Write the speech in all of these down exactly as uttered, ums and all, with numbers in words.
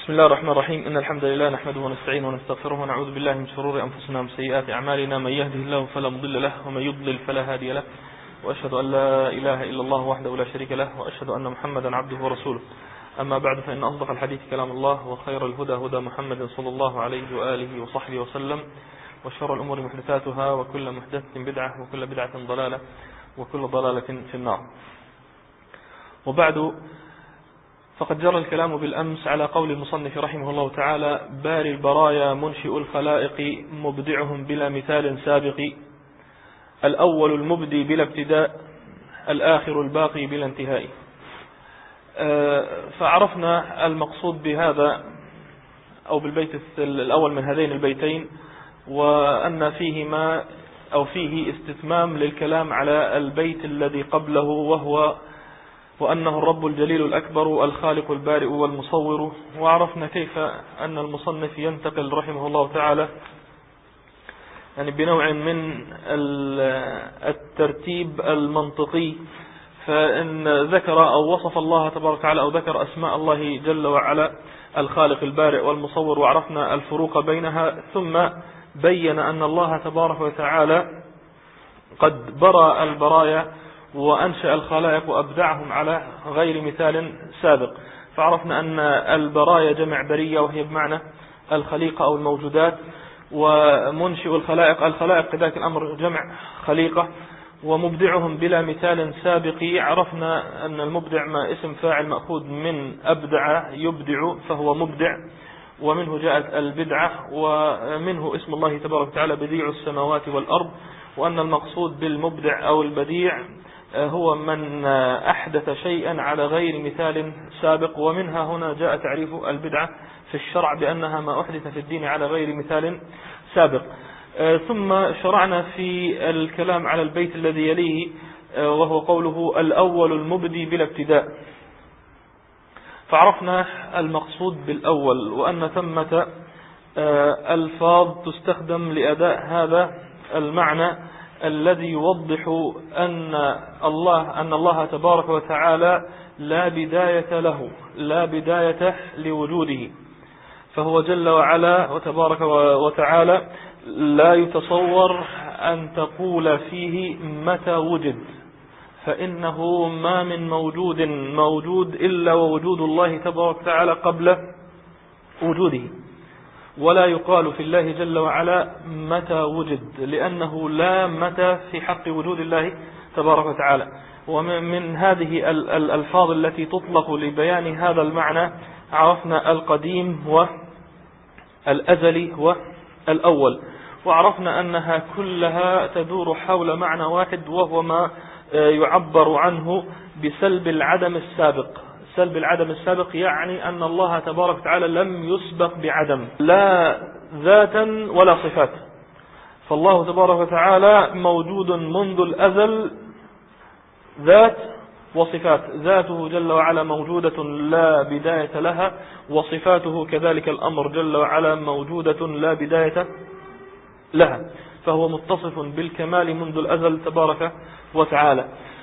بسم الله الرحمن الرحيم. إن الحمد لله نحمده ونستعينه ونستغفره ونعوذ بالله من شرور أنفسنا ومن سيئات أعمالنا. من يهده الله فلا مضل له ومن يضلل فلا هادي له، وأشهد أن لا إله إلا الله وحده لا شريك له، وأشهد أن محمدا عبده ورسوله. أما بعد، فإن أصدق الحديث كلام الله، وخير الهدى هدى محمد صلى الله عليه وآله وصحبه وسلم، وشر الأمور محدثاتها، وكل محدثة بدعة، وكل بدعة ضلالة، وكل ضلالة في النار. وبعد، فقد جرى الكلام بالأمس على قول المصنف رحمه الله تعالى: باري البرايا منشئ الخلائق مبدعهم بلا مثال سابق، الأول المبدي بلا ابتداء، الآخر الباقي بلا انتهاء. فعرفنا المقصود بهذا أو بالبيت الأول من هذين البيتين، وأن فيهما أو فيه استتمام للكلام على البيت الذي قبله، وهو وأنه الرب الجليل الأكبر الخالق البارئ والمصور. وعرفنا كيف أن المصنف ينتقل رحمه الله تعالى يعني بنوع من الترتيب المنطقي، فإن ذكر أو وصف الله تبارك وتعالى أو ذكر أسماء الله جل وعلا الخالق البارئ والمصور، وعرفنا الفروق بينها، ثم بين أن الله تبارك وتعالى قد برأ البرايا وأنشأ الخلائق وأبدعهم على غير مثال سابق. فعرفنا أن البرايا جمع برية، وهي بمعنى الخليقة أو الموجودات، ومنشئ الخلائق الخلائق كذلك الأمر جمع خليقة، ومبدعهم بلا مثال سابق. عرفنا أن المبدع ما اسم فاعل مأخوذ من أبدع يبدع، فهو مبدع، ومنه جاءت البدعة، ومنه اسم الله تبارك وتعالى بديع السماوات والأرض، وأن المقصود بالمبدع أو البديع هو من أحدث شيئا على غير مثال سابق. ومنها هنا جاء تعريف البدعة في الشرع بأنها ما أحدث في الدين على غير مثال سابق. ثم شرعنا في الكلام على البيت الذي يليه، وهو قوله: الأول المبدي بلا ابتداء. فعرفنا المقصود بالأول، وأن ثمة ألفاظ تستخدم لأداء هذا المعنى الذي يوضح أن الله أن الله تبارك وتعالى لا بداية له، لا بداية لوجوده، فهو جل وعلا وتبارك وتعالى لا يتصور أن تقول فيه متى وجد، فإنه ما من موجود موجود إلا ووجود الله تبارك وتعالى قبل وجوده. ولا يقال في الله جل وعلا متى وجد، لأنه لا متى في حق وجود الله تبارك وتعالى. ومن هذه الألفاظ التي تطلق لبيان هذا المعنى عرفنا القديم والأزلي والأول، وعرفنا أنها كلها تدور حول معنى واحد، وهو ما يعبر عنه بسلب العدم السابق. سلب العدم السابق يعني أن الله تبارك وتعالى لم يسبق بعدم، لا ذاتا ولا صفات. فالله تبارك وتعالى موجود منذ الأزل، ذات وصفات. ذاته جل وعلا موجودة لا بداية لها، وصفاته كذلك الأمر جل وعلا موجودة لا بداية لها، فهو متصف بالكمال منذ الأزل تبارك وتعالى.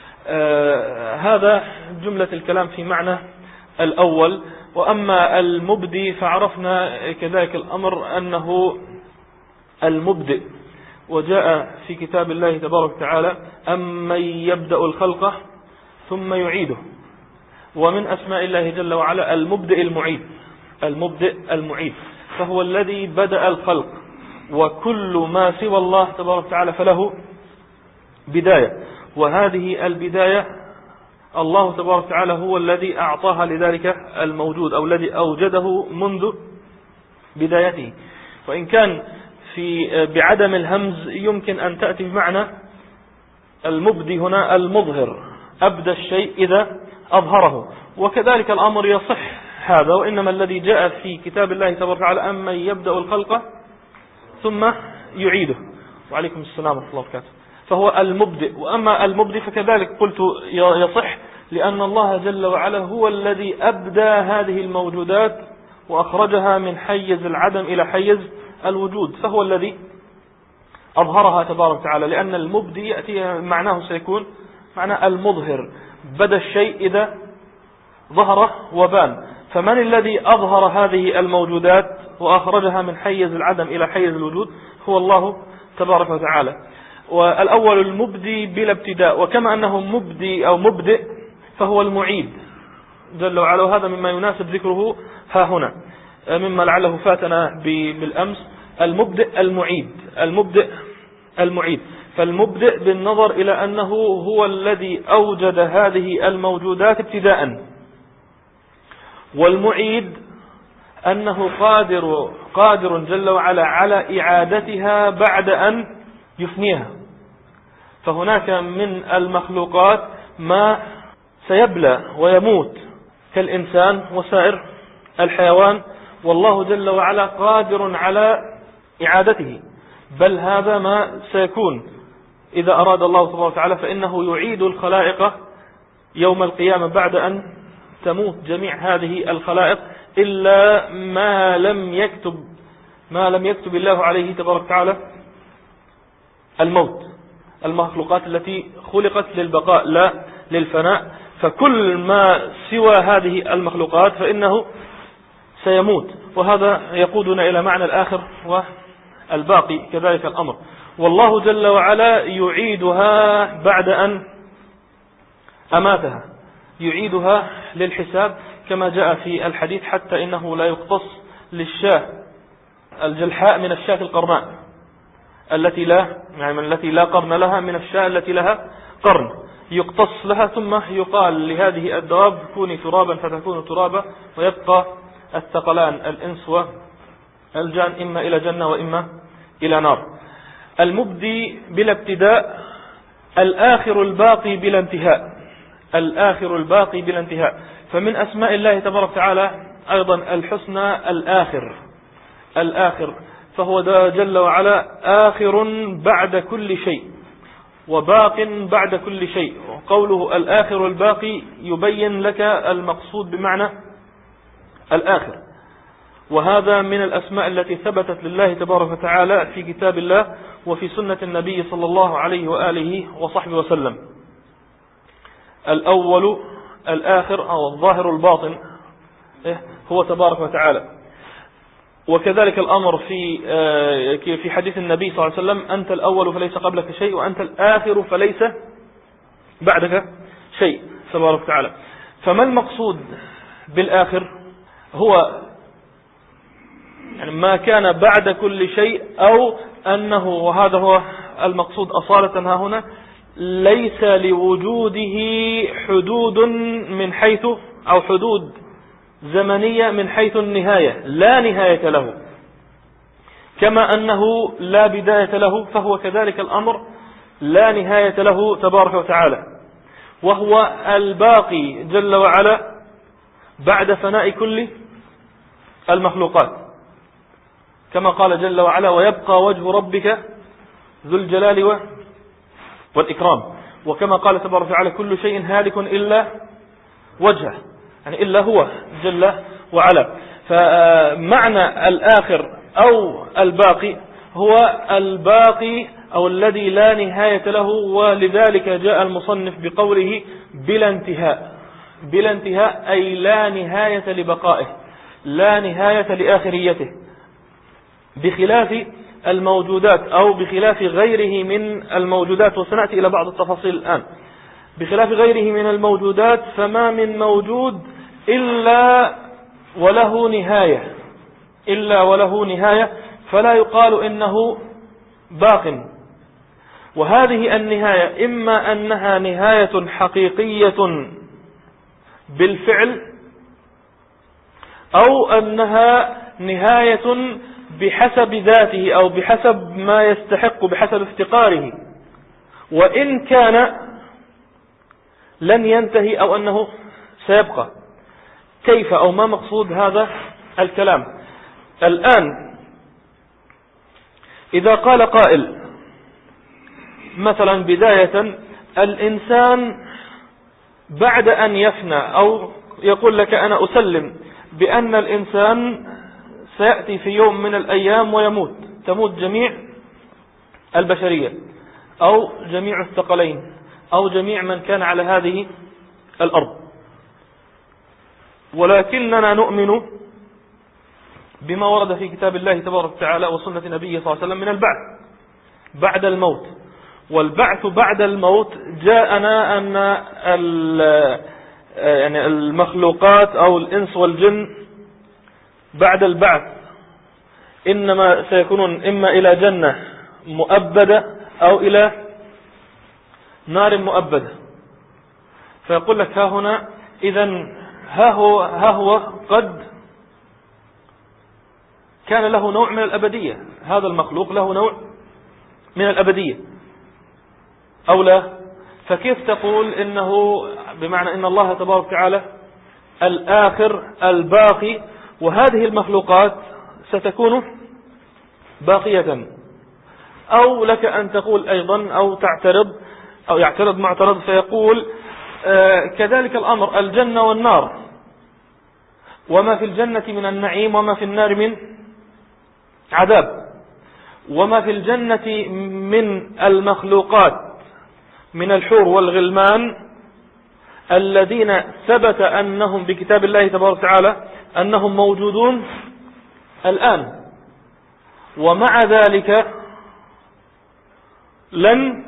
آه هذا جملة الكلام في معنى الأول. وأما المبدي فعرفنا كذلك الأمر أنه المبدئ، وجاء في كتاب الله تبارك وتعالى: أمن يبدأ الخلق ثم يعيده. ومن أسماء الله جل وعلا المبدئ المعيد، المبدئ المعيد، فهو الذي بدأ الخلق، وكل ما سوى الله تبارك وتعالى فله بداية، وهذه البداية الله تبارك وتعالى هو الذي أعطاها لذلك الموجود، أو الذي أوجده منذ بدايته. وإن كان في بعدم الهمز يمكن أن تأتي بمعنى المبدي هنا المظهر، أبدى الشيء إذا أظهره، وكذلك الأمر يصح هذا. وإنما الذي جاء في كتاب الله تبارك وتعالى: أمن يبدأ الخلق ثم يعيده. وعليكم السلام ورحمة الله وبركاته. فهو المبدئ. وأما المبدئ فكذلك قلت يصح، لأن الله جل وعلا هو الذي أبدى هذه الموجودات وأخرجها من حيز العدم إلى حيز الوجود، فهو الذي أظهرها تبارك وتعالى. لأن المبدئ يأتي معناه سيكون معنى المظهر، بدا الشيء إذا ظهر وبان، فمن الذي أظهر هذه الموجودات وأخرجها من حيز العدم إلى حيز الوجود؟ هو الله تبارك وتعالى. والأول المبدي بلا ابتداء، وكما أنه مبدي أو مبدئ فهو المعيد جل وعلا، وهذا مما يناسب ذكره ها هنا، مما لعله فاتنا بالأمس. المبدئ المعيد، المبدئ المعيد، فالمبدئ بالنظر إلى أنه هو الذي أوجد هذه الموجودات ابتداء، والمعيد أنه قادر قادر جل وعلا على إعادتها بعد أن يفنيها. فهناك من المخلوقات ما سيبلى ويموت كالإنسان وسائر الحيوان، والله جل وعلا قادر على إعادته، بل هذا ما سيكون إذا أراد الله سبحانه وتعالى، فإنه يعيد الخلائق يوم القيامة بعد أن تموت جميع هذه الخلائق، إلا ما لم يكتب ما لم يكتب الله عليه تبارك وتعالى الموت، المخلوقات التي خلقت للبقاء لا للفناء. فكل ما سوى هذه المخلوقات فإنه سيموت، وهذا يقودنا إلى معنى الآخر والباقي كذلك الأمر. والله جل وعلا يعيدها بعد أن أماتها، يعيدها للحساب كما جاء في الحديث، حتى إنه لا يقتص للشاة الجلحاء من الشاة القرناء التي لا يعني التي لا قرن لها من الشاة التي لها قرن، يقتص لها ثم يقال لهذه الدواب كوني ترابا فتكون ترابا، ويبقى الثقلان الإنس والجان إما إلى جنة وإما إلى نار. المبدي بلا ابتداء، الآخر الباقي بلا انتهاء، الآخر الباقي بلا انتهاء. فمن أسماء الله تبارك وتعالى أيضا الحسنى الآخر، الآخر، فهو جل وعلا آخر بعد كل شيء وباق بعد كل شيء. وقوله الآخر الباقي يبين لك المقصود بمعنى الآخر، وهذا من الأسماء التي ثبتت لله تبارك وتعالى في كتاب الله وفي سنة النبي صلى الله عليه وآله وصحبه وسلم. الأول الآخر أو الظاهر الباطن هو تبارك وتعالى. وكذلك الأمر في في حديث النبي صلى الله عليه وسلم: أنت الأول فليس قبلك شيء، وأنت الآخر فليس بعدك شيء تبارك وتعالى. فما المقصود بالآخر؟ هو يعني ما كان بعد كل شيء، أو أنه، وهذا هو المقصود أصالة ها هنا، ليس لوجوده حدود من حيث أو حدود زمنية من حيث النهاية، لا نهاية له، كما أنه لا بداية له فهو كذلك الأمر لا نهاية له تبارك وتعالى. وهو الباقي جل وعلا بعد فناء كل المخلوقات، كما قال جل وعلا: ويبقى وجه ربك ذو الجلال والإكرام. وكما قال تبارك وتعالى: كل شيء هالك إلا وجهه، يعني إلا هو جل وعلا. فمعنى الآخر أو الباقي هو الباقي أو الذي لا نهاية له، ولذلك جاء المصنف بقوله بلا انتهاء، بلا انتهاء أي لا نهاية لبقائه، لا نهاية لآخريته، بخلاف الموجودات أو بخلاف غيره من الموجودات، وسنأتي إلى بعض التفاصيل الآن. بخلاف غيره من الموجودات فما من موجود إلا وله نهاية، إلا وله نهاية، فلا يقال إنه باق. وهذه النهاية إما أنها نهاية حقيقية بالفعل، أو أنها نهاية بحسب ذاته أو بحسب ما يستحق، بحسب افتقاره، وإن كان لن ينتهي أو أنه سيبقى. كيف أو ما مقصود هذا الكلام؟ الآن إذا قال قائل مثلا بداية: الإنسان بعد أن يفنى، أو يقول لك أنا أسلم بأن الإنسان سيأتي في يوم من الأيام ويموت، تموت جميع البشرية أو جميع الثقلين أو جميع من كان على هذه الأرض. ولكننا نؤمن بما ورد في كتاب الله تبارك وتعالى وسنة نبيه صلى الله عليه وسلم من البعث بعد الموت. والبعث بعد الموت جاءنا أن يعني المخلوقات أو الإنس والجن بعد البعث إنما سيكونون إما إلى جنة مؤبدة أو إلى نار مؤبدة. فيقول لك ها هنا إذن ها هو, ها هو قد كان له نوع من الأبدية، هذا المخلوق له نوع من الأبدية أو لا؟ فكيف تقول إنه بمعنى إن الله تبارك وتعالى الآخر الباقي وهذه المخلوقات ستكون باقية؟ أو لك أن تقول أيضا أو تعترض أو يعترض معترض فيقول آه كذلك الأمر، الجنة والنار وما في الجنة من النعيم وما في النار من عذاب، وما في الجنة من المخلوقات من الحور والغلمان الذين ثبت أنهم بكتاب الله تبارك وتعالى أنهم موجودون الآن، ومع ذلك لن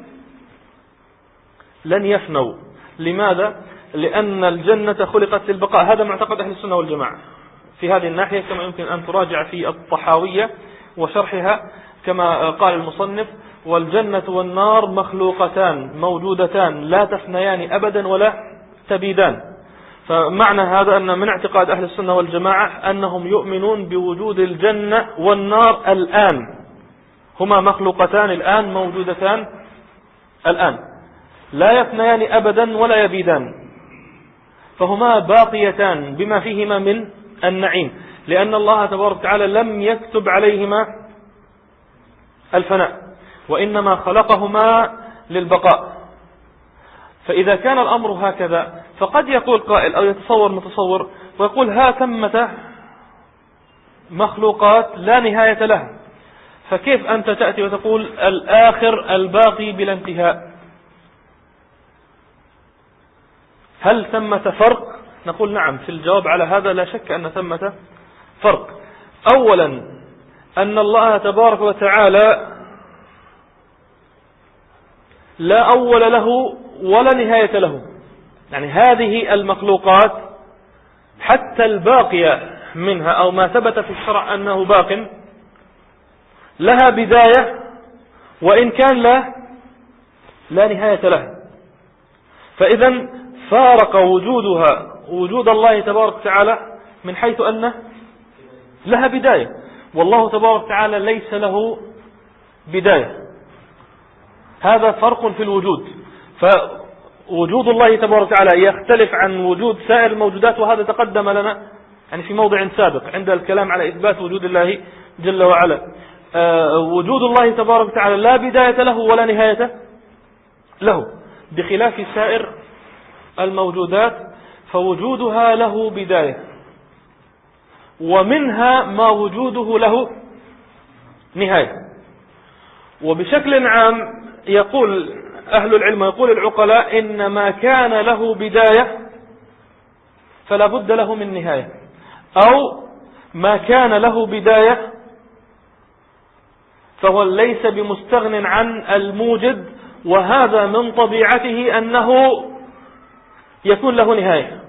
لن يفنوا. لماذا؟ لأن الجنة خلقت للبقاء. هذا معتقد أهل السنة والجماعة في هذه الناحية، كما يمكن أن تراجع في الطحاوية وشرحها كما قال المصنف: والجنة والنار مخلوقتان موجودتان لا تفنيان أبدا ولا تبيدان. فمعنى هذا أن من اعتقاد أهل السنة والجماعة أنهم يؤمنون بوجود الجنة والنار الآن، هما مخلوقتان الآن موجودتان الآن لا يفنيان أبدا ولا يبيدان، فهما باقيتان بما فيهما من النعيم، لأن الله تبارك وتعالى لم يكتب عليهما الفناء وإنما خلقهما للبقاء. فإذا كان الأمر هكذا فقد يقول قائل أو يتصور متصور ويقول ها ثمة مخلوقات لا نهاية لها، فكيف أنت تأتي وتقول الآخر الباقي بلا انتهاء؟ هل ثمة فرق؟ نقول نعم، في الجواب على هذا لا شك أن ثمة فرق. أولا أن الله تبارك وتعالى لا أول له ولا نهاية له، يعني هذه المخلوقات حتى الباقية منها أو ما ثبت في الشرع أنه باق لها بداية وإن كان لا لا نهاية لها. فإذا فارق وجودها وجود الله تبارك وتعالى من حيث أن لها بداية، والله تبارك وتعالى ليس له بداية. هذا فرق في الوجود، فوجود الله تبارك وتعالى يختلف عن وجود سائر الموجودات، وهذا تقدم لنا يعني في موضع سابق عند الكلام على إثبات وجود الله جل وعلا. آه وجود الله تبارك وتعالى لا بداية له ولا نهاية له، بخلاف سائر الموجودات فوجودها له بداية، ومنها ما وجوده له نهاية. وبشكل عام يقول أهل العلم ويقول العقلاء إن ما كان له بداية فلا بد له من نهاية، أو ما كان له بداية فهو ليس بمستغن عن الموجد، وهذا من طبيعته أنه يكون له نهاية،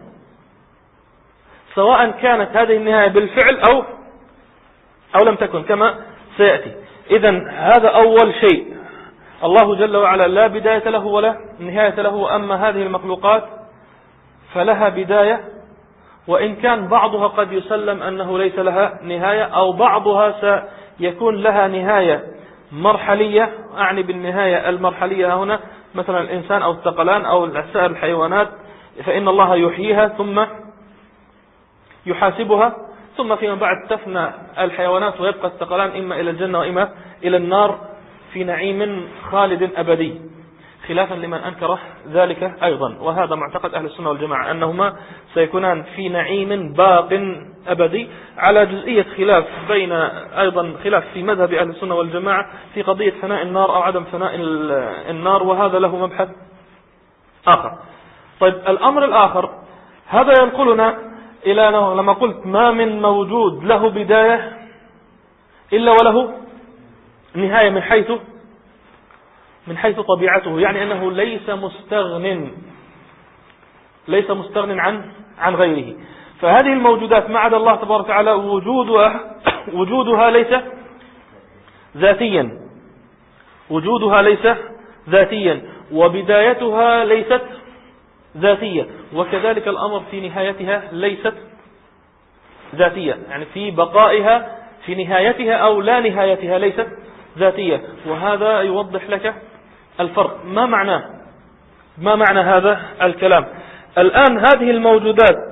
سواء كانت هذه النهاية بالفعل أو أو لم تكن كما سيأتي. إذن هذا أول شيء، الله جل وعلا لا بداية له ولا نهاية له، أما هذه المخلوقات فلها بداية، وإن كان بعضها قد يسلم أنه ليس لها نهاية، أو بعضها سيكون لها نهاية مرحلية. أعني بالنهاية المرحلية هنا مثلا الإنسان أو الثقلان أو سائر الحيوانات، فإن الله يحييها ثم يحاسبها، ثم فيما بعد تفنى الحيوانات ويبقى الثقلان إما إلى الجنة وإما إلى النار في نعيم خالد أبدي، خلافا لمن أنكر ذلك أيضا. وهذا معتقد أهل السنة والجماعة أنهما سيكونان في نعيم باق أبدي، على جزئية خلاف بين أيضا خلاف في مذهب أهل السنة والجماعة في قضية فناء النار أو عدم فناء النار، وهذا له مبحث آخر. طيب الأمر الآخر، هذا ينقلنا إلى لما قلت ما من موجود له بداية إلا وله نهاية من حيث من حيث طبيعته، يعني أنه ليس مستغن ليس مستغن عن عن غيره. فهذه الموجودات ما عدا الله تبارك وتعالى وجودها وجودها ليس ذاتيا وجودها ليس ذاتيا وبدايتها ليست ذاتية، وكذلك الأمر في نهايتها ليست ذاتية، يعني في بقائها في نهايتها أو لا نهايتها ليست ذاتية. وهذا يوضح لك الفرق. ما معنى ما معنى هذا الكلام؟ الآن هذه الموجودات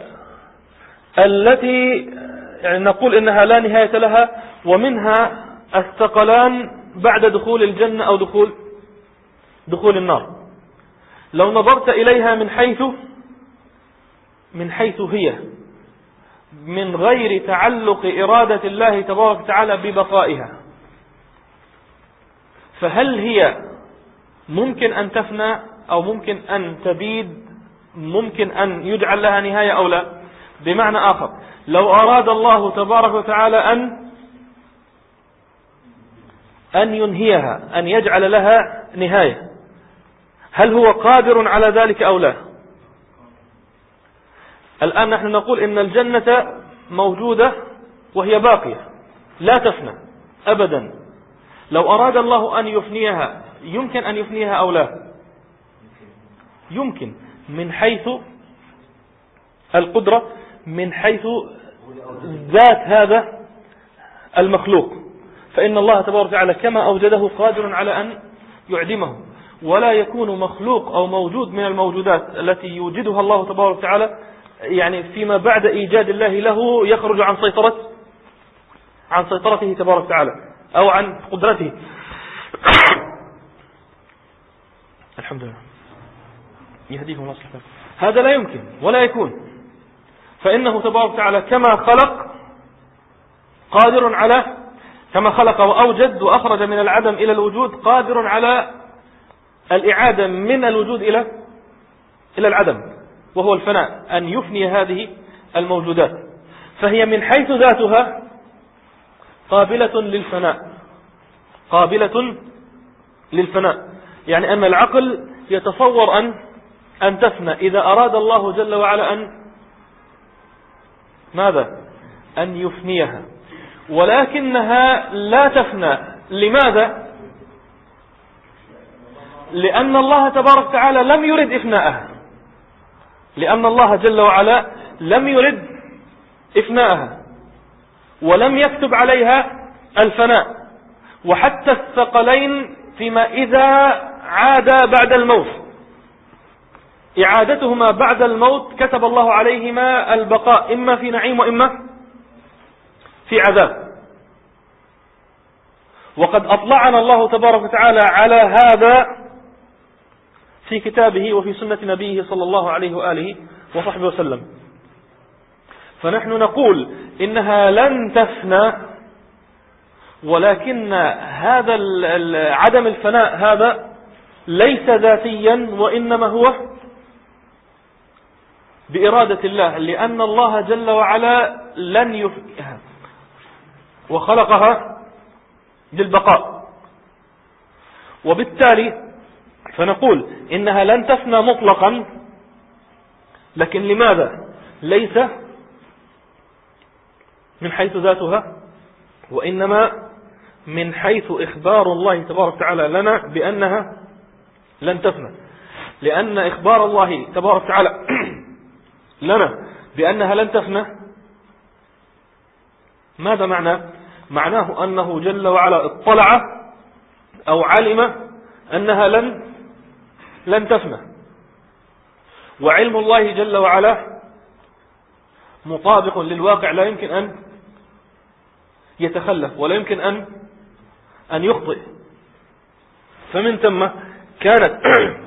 التي يعني نقول إنها لا نهاية لها ومنها الثقلان بعد دخول الجنة أو دخول دخول النار، لو نظرت إليها من حيث من حيث هي من غير تعلق إرادة الله تبارك وتعالى ببقائها، فهل هي ممكن أن تفنى أو ممكن أن تبيد، ممكن أن يجعل لها نهاية أو لا؟ بمعنى آخر، لو أراد الله تبارك وتعالى أن أن ينهيها أن يجعل لها نهاية، هل هو قادر على ذلك أو لا؟ الآن نحن نقول إن الجنة موجودة وهي باقية لا تفنى أبدا، لو أراد الله أن يفنيها يمكن أن يفنيها أو لا؟ يمكن، من حيث القدرة، من حيث ذات هذا المخلوق، فإن الله تبارك وتعالى كما أوجده قادر على أن يعدمه، ولا يكون مخلوق أو موجود من الموجودات التي يوجدها الله تبارك وتعالى يعني فيما بعد إيجاد الله له يخرج عن سيطرة عن سيطرته تبارك وتعالى أو عن قدرته. الحمد لله يهديكم الله سبحانه. هذا لا يمكن ولا يكون، فإنه تبارك وتعالى كما خلق قادر على كما خلق وأوجد وأخرج من العدم إلى الوجود قادر على الإعادة من الوجود إلى إلى العدم، وهو الفناء، أن يفني هذه الموجودات. فهي من حيث ذاتها قابلة للفناء قابلة للفناء يعني أن العقل يتصور أن أن تفنى إذا أراد الله جل وعلا أن ماذا؟ أن يفنيها، ولكنها لا تفنى. لماذا؟ لأن الله تبارك وتعالى لم يرد إفناءها، لأن الله جل وعلا لم يرد إفناءها ولم يكتب عليها الفناء. وحتى الثقلين فيما إذا عادا بعد الموت إعادتهما بعد الموت كتب الله عليهما البقاء إما في نعيم وإما في عذاب. وقد أطلعنا الله تبارك وتعالى على هذا في كتابه وفي سنة نبيه صلى الله عليه وآله وصحبه وسلم. فنحن نقول إنها لن تفنى، ولكن هذا عدم الفناء هذا ليس ذاتيا وإنما هو بإرادة الله، لأن الله جل وعلا لن يفنيها وخلقها للبقاء. وبالتالي فنقول إنها لن تفنى مطلقا، لكن لماذا؟ ليس من حيث ذاتها وإنما من حيث إخبار الله تبارك وتعالى لنا بأنها لن تفنى. لأن إخبار الله تبارك وتعالى لنا بأنها لن تفنى ماذا معنى؟ معناه أنه جل وعلا اطلع أو علم أنها لن لن تفنى، وعلم الله جل وعلا مطابق للواقع، لا يمكن أن يتخلف ولا يمكن أن أن يخطئ. فمن ثم كانت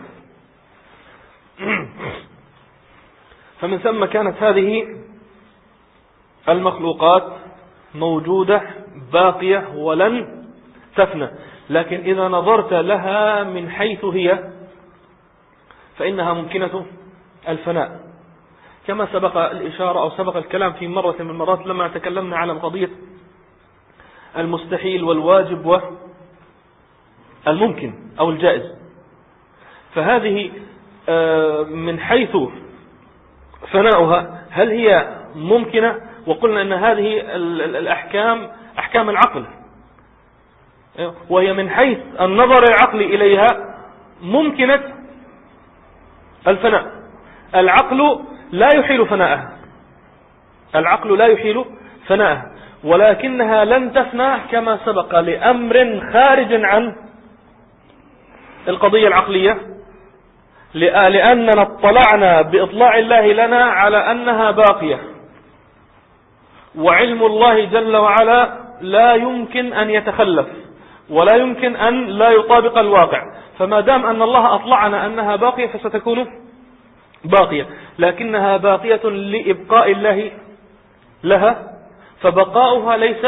فمن ثم كانت هذه المخلوقات موجودة باقية ولن تفنى. لكن إذا نظرت لها من حيث هي فإنها ممكنة الفناء، كما سبق الإشارة أو سبق الكلام في مرة من المرات لما تكلمنا على قضية المستحيل والواجب والممكن أو الجائز. فهذه من حيث فناؤها هل هي ممكنة؟ وقلنا أن هذه الأحكام أحكام العقل، وهي من حيث النظر العقلي إليها ممكنة الفناء. العقل لا يحيل فناءها، العقل لا يحيل فناءها، ولكنها لن تفنى كما سبق لأمر خارج عن القضية العقلية، لأننا اطلعنا بإطلاع الله لنا على أنها باقية، وعلم الله جل وعلا لا يمكن أن يتخلف ولا يمكن أن لا يطابق الواقع. فما دام أن الله أطلعنا أنها باقية فستكون باقية، لكنها باقية لإبقاء الله لها، فبقاؤها ليس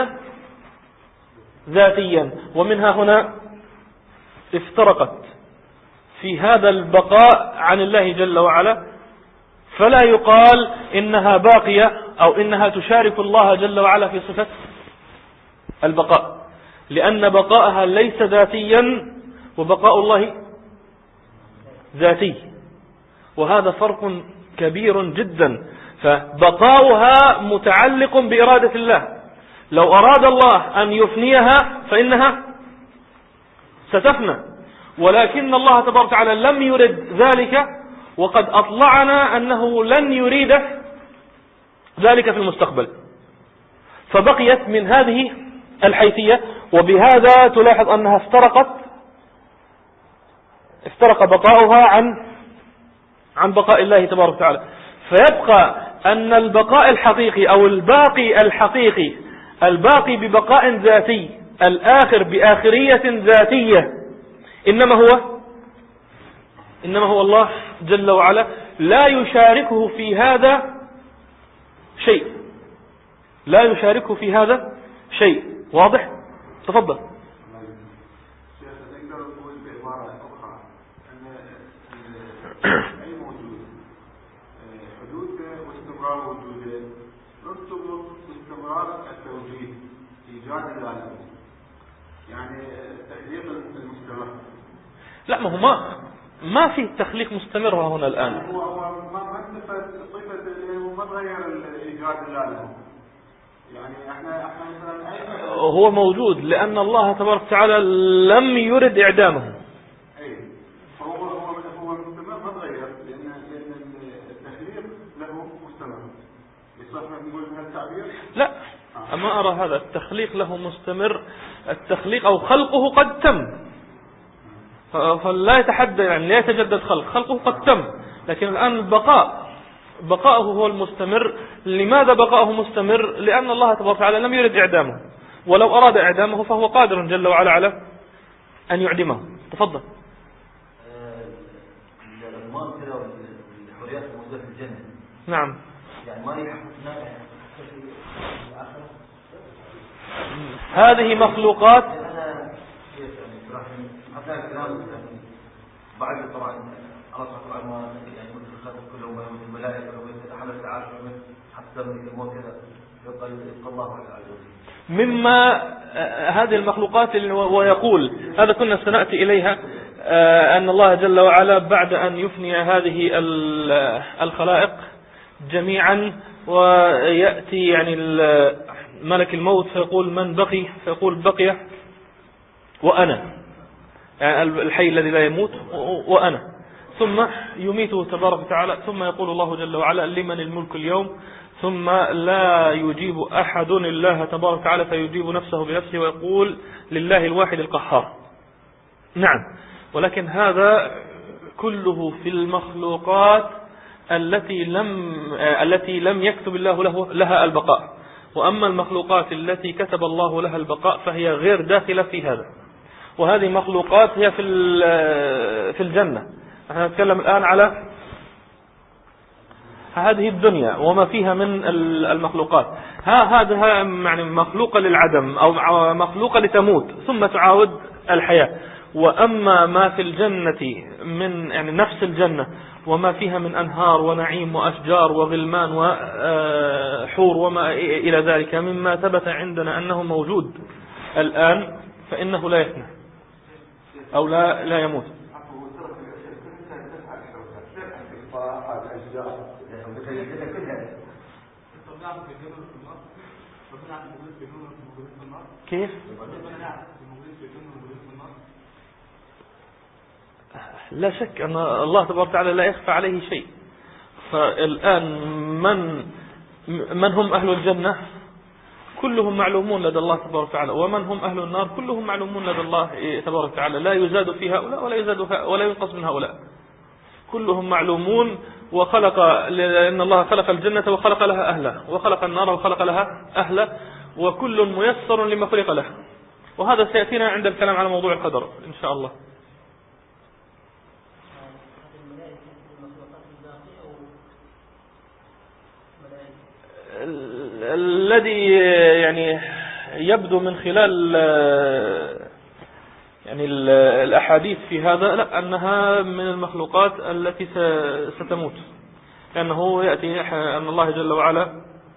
ذاتيا. ومنها هنا افترقت في هذا البقاء عن الله جل وعلا، فلا يقال إنها باقية أو إنها تشارك الله جل وعلا في صفة البقاء، لأن بقاءها ليس ذاتيا وبقاء الله ذاتي، وهذا فرق كبير جدا. فبقاؤها متعلق بإرادة الله، لو أراد الله أن يفنيها فإنها ستفنى، ولكن الله تبارك وتعالى لم يرد ذلك، وقد أطلعنا أنه لن يريد ذلك في المستقبل، فبقيت من هذه الحيثية. وبهذا تلاحظ أنها افترقت افترق بقاؤها عن عن بقاء الله تبارك وتعالى. فيبقى أن البقاء الحقيقي أو الباقي الحقيقي الباقي ببقاء ذاتي الآخر بآخرية ذاتية إنما هو إنما هو الله جل وعلا، لا يشاركه في هذا شيء، لا يشاركه في هذا شيء. واضح؟ تفضل. أي موجود حدوثه واستمرار وجوده نرتبط باستمرار التوجيه إيجاد العالم، يعني تخليق المستمر. لا، ما هو ما ما في تخليق مستمر هنا الآن. هو ما انتفت صفة اللي ما تغير إيجاد العالم، يعني احنا احنا مثلا أي هو موجود لأن الله تبارك وتعالى لم يرد إعدامه. لا، أما أرى هذا التخليق له مستمر، التخليق أو خلقه قد تم، فلا يتحدى يعني لا يتجدد خلق، خلقه قد تم، لكن الآن البقاء بقاؤه هو المستمر. لماذا بقاؤه مستمر؟ لأن الله تبارك وتعالى لم يرد إعدامه، ولو أراد إعدامه فهو قادر جل وعلا على أن يعدمه. تفضل. المال كده والحريات الموجودة في الجنة. نعم. يعني ما هذه مخلوقات. حتى الكلام بعد طبعا الله سبحانه وتعالى يعني متخلق كلهم من الملائكة ويتحمل تعالى حتى من الموت كذا يبقى الله عز وجل. مما هذه المخلوقات ويقول هذا كنا سنأتي إليها، أن الله جل وعلا بعد أن يفني هذه الخلائق جميعا ويأتي يعني ملك الموت فيقول من بقي، فيقول بقي وأنا، يعني الحي الذي لا يموت وأنا، ثم يميته تبارك وتعالى، ثم يقول الله جل وعلا لمن الملك اليوم، ثم لا يجيب أحد الله تبارك وتعالى فيجيب نفسه بنفسه ويقول لله الواحد القهار. نعم، ولكن هذا كله في المخلوقات التي لم التي لم يكتب الله له لها البقاء. وأما المخلوقات التي كتب الله لها البقاء فهي غير داخلة في هذا، وهذه مخلوقات هي في في الجنة. نحن نتكلم الآن على هذه الدنيا وما فيها من المخلوقات. ها هذا يعني مخلوقة للعدم أو مخلوقة لتموت ثم تعاود الحياة. وأما ما في الجنة من يعني نفس الجنة وما فيها من أنهار ونعيم وأشجار وغلمان وحور وما إلى ذلك مما ثبت عندنا أنه موجود الآن، فإنه لا يفنى أو لا لا يموت. كيف؟ لا شك أن الله تبارك وتعالى لا يخفى عليه شيء. فالآن من من هم أهل الجنة كلهم معلومون لدى الله تبارك وتعالى، ومن هم أهل النار كلهم معلومون لدى الله تبارك وتعالى، لا يزاد في هؤلاء ولا يزاد ولا ينقص من هؤلاء، كلهم معلومون. وخلق، لأن الله خلق الجنة وخلق لها أهلا، وخلق النار وخلق لها أهلا، وكل ميسر لما خلق له. وهذا سيأتينا عند الكلام على موضوع القدر إن شاء الله. الذي يعني يبدو من خلال يعني الأحاديث في هذا لا أنها من المخلوقات التي ستموت، لأنه يأتي أن الله جل وعلا،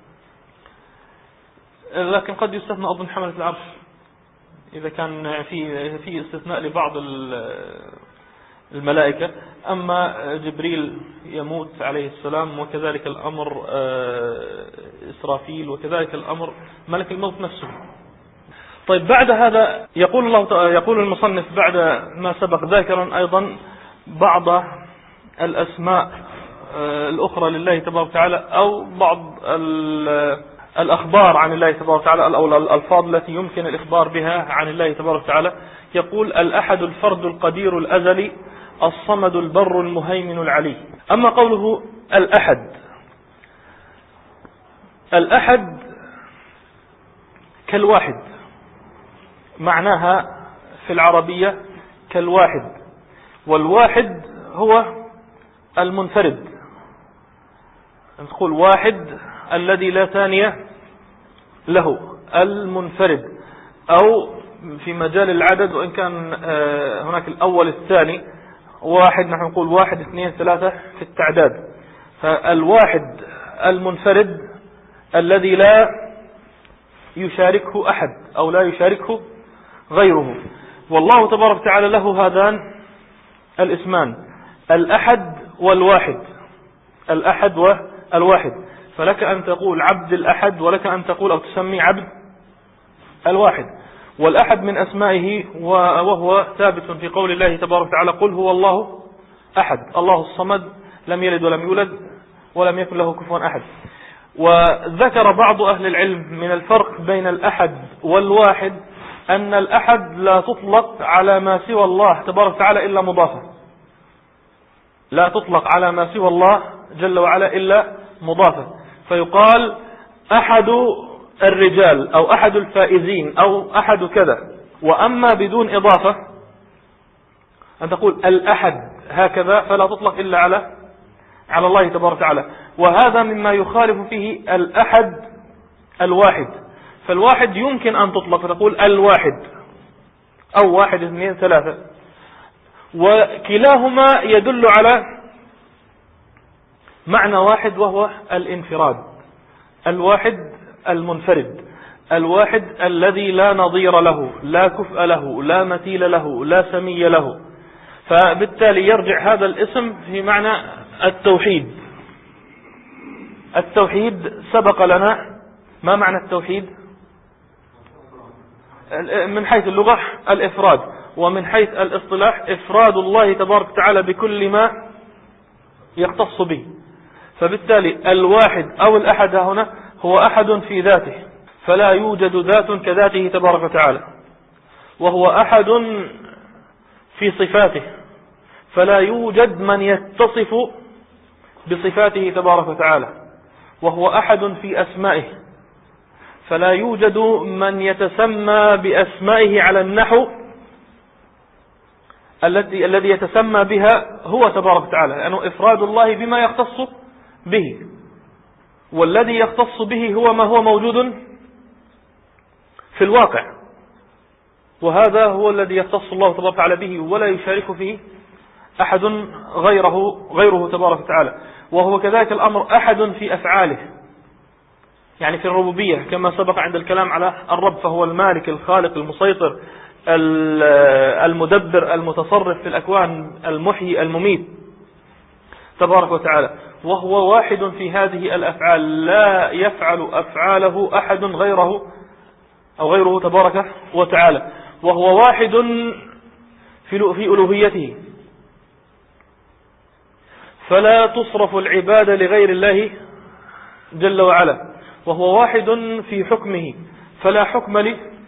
لكن قد يستثنى أظن حملة العرش إذا كان في في استثناء لبعض الملائكة. أما جبريل يموت عليه السلام، وكذلك الأمر إسرافيل، وكذلك الأمر ملك الموت نفسه. طيب بعد هذا يقول الله يقول المصنف بعد ما سبق ذاكرا أيضا بعض الأسماء الأخرى لله تبارك وتعالى، أو بعض الأخبار عن الله تبارك وتعالى أو الألفاظ التي يمكن الإخبار بها عن الله تبارك وتعالى. يقول: الأحد الفرد القدير الأزلي الصمد البر المهيمن العلي. أما قوله الأحد، الأحد كالواحد، معناها في العربية كالواحد، والواحد هو المنفرد. نقول واحد الذي لا ثاني له، المنفرد، أو في مجال العدد وإن كان هناك الأول الثاني واحد، نحن نقول واحد اثنين ثلاثة في التعداد. فالواحد المنفرد الذي لا يشاركه أحد أو لا يشاركه غيره. والله تبارك وتعالى له هذان الاسمان، الأحد والواحد، الأحد والواحد. فلك أن تقول عبد الأحد، ولك أن تقول أو تسمي عبد الواحد. والأحد من أسمائه وهو ثابت في قول الله تبارك وتعالى: قل هو الله أحد الله الصمد لم يلد ولم يولد ولم يكن له كفوا أحد. وذكر بعض أهل العلم من الفرق بين الأحد والواحد أن الأحد لا تطلق على ما سوى الله تبارك وتعالى إلا مضافة، لا تطلق على ما سوى الله جل وعلا إلا مضافة. فيقال أحد الرجال أو أحد الفائزين أو أحد كذا. وأما بدون إضافة أن تقول الأحد هكذا فلا تطلق إلا على على الله تبارك وتعالى. وهذا مما يخالف فيه الأحد الواحد. فالواحد يمكن أن تطلق فتقول الواحد أو واحد اثنين ثلاثة، وكلاهما يدل على معنى واحد وهو الانفراد، الواحد المنفرد، الواحد الذي لا نظير له، لا كفء له، لا مثيل له، لا سمي له. فبالتالي يرجع هذا الاسم في معنى التوحيد. التوحيد سبق لنا ما معنى التوحيد من حيث اللغة الإفراد، ومن حيث الاصطلاح إفراد الله تبارك وتعالى بكل ما يختص به. فبالتالي الواحد أو الأحد هنا هو أحد في ذاته، فلا يوجد ذات كذاته تبارك وتعالى، وهو أحد في صفاته، فلا يوجد من يتصف بصفاته تبارك وتعالى، وهو أحد في أسمائه، فلا يوجد من يتسمى بأسمائه على النحو الذي الذي يتسمى بها هو تبارك وتعالى، لأنه إفراد الله بما يختص به، والذي يختص به هو ما هو موجود في الواقع، وهذا هو الذي يختص الله تبارك وتعالى به ولا يشارك فيه أحد غيره غيره تبارك وتعالى. وهو كذلك الأمر أحد في أفعاله، يعني في الربوبية كما سبق عند الكلام على الرب، فهو المالك الخالق المسيطر المدبر المتصرف في الأكوان المحيي المميت تبارك وتعالى. وهو واحد في هذه الأفعال، لا يفعل أفعاله أحد غيره أو غيره تبارك وتعالى. وهو واحد في ألوهيته، فلا تصرف العبادة لغير الله جل وعلا. وهو واحد في حكمه، فلا حكم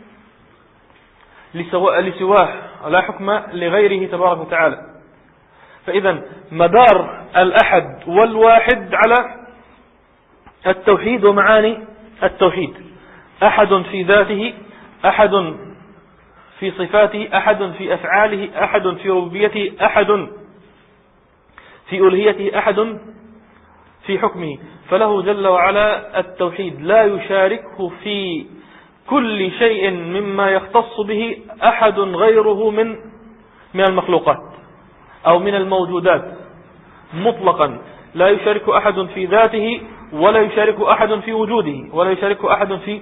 لسواه، لا حكم لغيره تبارك وتعالى. فإذا مدار الأحد والواحد على التوحيد ومعاني التوحيد، أحد في ذاته، أحد في صفاته، أحد في أفعاله، أحد في ربوبيته، أحد في ألوهيته، أحد في حكمه. فله جل وعلا التوحيد، لا يشاركه في كل شيء مما يختص به أحد غيره من من المخلوقات أو من الموجودات مطلقا. لا يشارك أحد في ذاته، ولا يشارك أحد في وجوده، ولا يشارك أحد في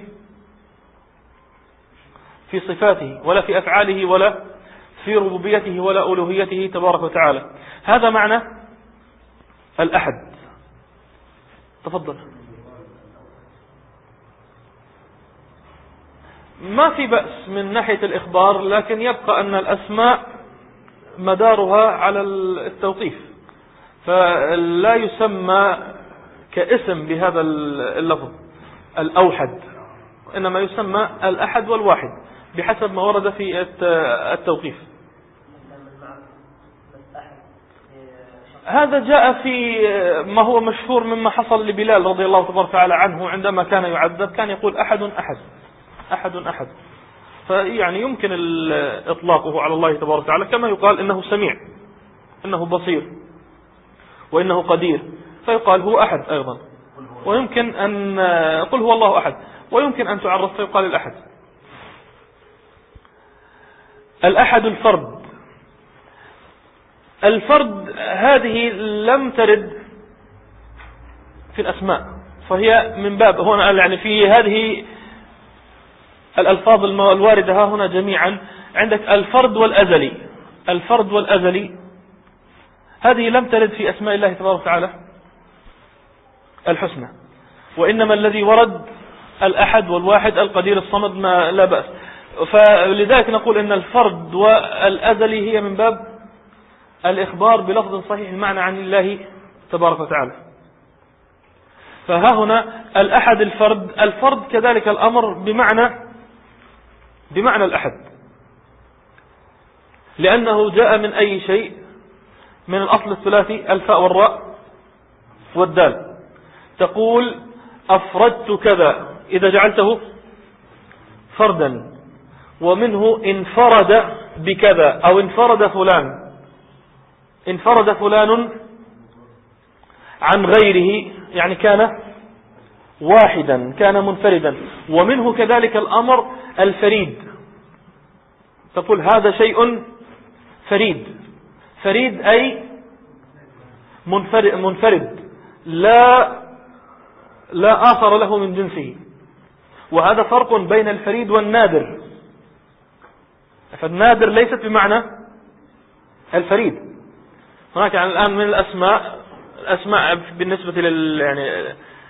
في صفاته، ولا في أفعاله، ولا في ربوبيته، ولا ألوهيته تبارك وتعالى. هذا معنى الأحد. تفضل. ما في بأس من ناحية الإخبار، لكن يبقى أن الأسماء مدارها على التوقيف، فلا يسمى كاسم بهذا اللفظ الأوحد، إنما يسمى الأحد والواحد بحسب ما ورد في التوقيف. هذا جاء في ما هو مشهور مما حصل لبلال رضي الله تبارك وتعالى عنه عندما كان يعذب، كان يقول أحد أحد أحد أحد. فيعني يمكن إطلاقه على الله تبارك وتعالى، كما يقال إنه سميع، إنه بصير، وإنه قدير، فيقال هو أحد أيضا. ويمكن أن قل هو الله أحد، ويمكن أن تعرف فيقال الأحد. الأحد الفرد. الفرد هذه لم ترد في الأسماء، فهي من باب هنا يعني في هذه الألفاظ الواردة ها هنا جميعا عندك الفرد والأزلي. الفرد والأزلي هذه لم ترد في أسماء الله تبارك وتعالى الحسنى، وإنما الذي ورد الأحد والواحد القدير الصمد، ما لا بأس. فلذلك نقول إن الفرد والأزلي هي من باب الإخبار بلفظ صحيح المعنى عن الله تبارك وتعالى. فها هنا الأحد الفرد. الفرد كذلك الأمر بمعنى بمعنى الأحد، لأنه جاء من أي شيء؟ من الأصل الثلاثي الفاء والراء والدال. تقول أفردت كذا إذا جعلته فردا، ومنه انفرد بكذا أو انفرد فلان. انفرد فلان عن غيره يعني كان واحدا، كان منفردا. ومنه كذلك الأمر الفريد، تقول هذا شيء فريد. فريد أي منفرد, منفرد لا لا آخر له من جنسه. وهذا فرق بين الفريد والنادر. فالنادر ليست بمعنى الفريد. هناك يعني الآن من الأسماء الأسماء بالنسبة لل يعني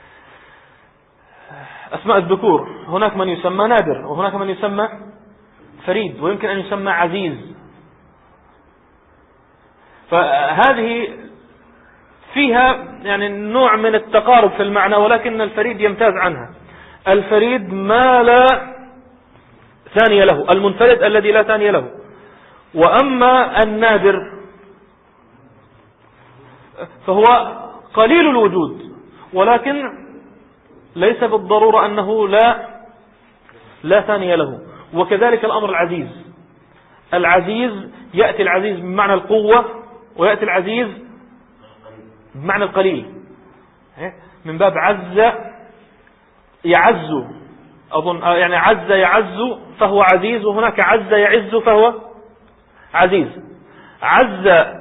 أسماء الذكور، هناك من يسمى نادر، وهناك من يسمى فريد، ويمكن أن يسمى عزيز. فهذه فيها يعني نوع من التقارب في المعنى، ولكن الفريد يمتاز عنها. الفريد ما لا ثاني له، المنفرد الذي لا ثاني له. وأما النادر فهو قليل الوجود، ولكن ليس بالضرورة أنه لا لا ثاني له. وكذلك الأمر العزيز. العزيز يأتي العزيز بمعنى القوة، ويأتي العزيز بمعنى القليل، من باب عز يعز. أظن يعني عز يعز فهو عزيز، وهناك عز يعز فهو عزيز. عز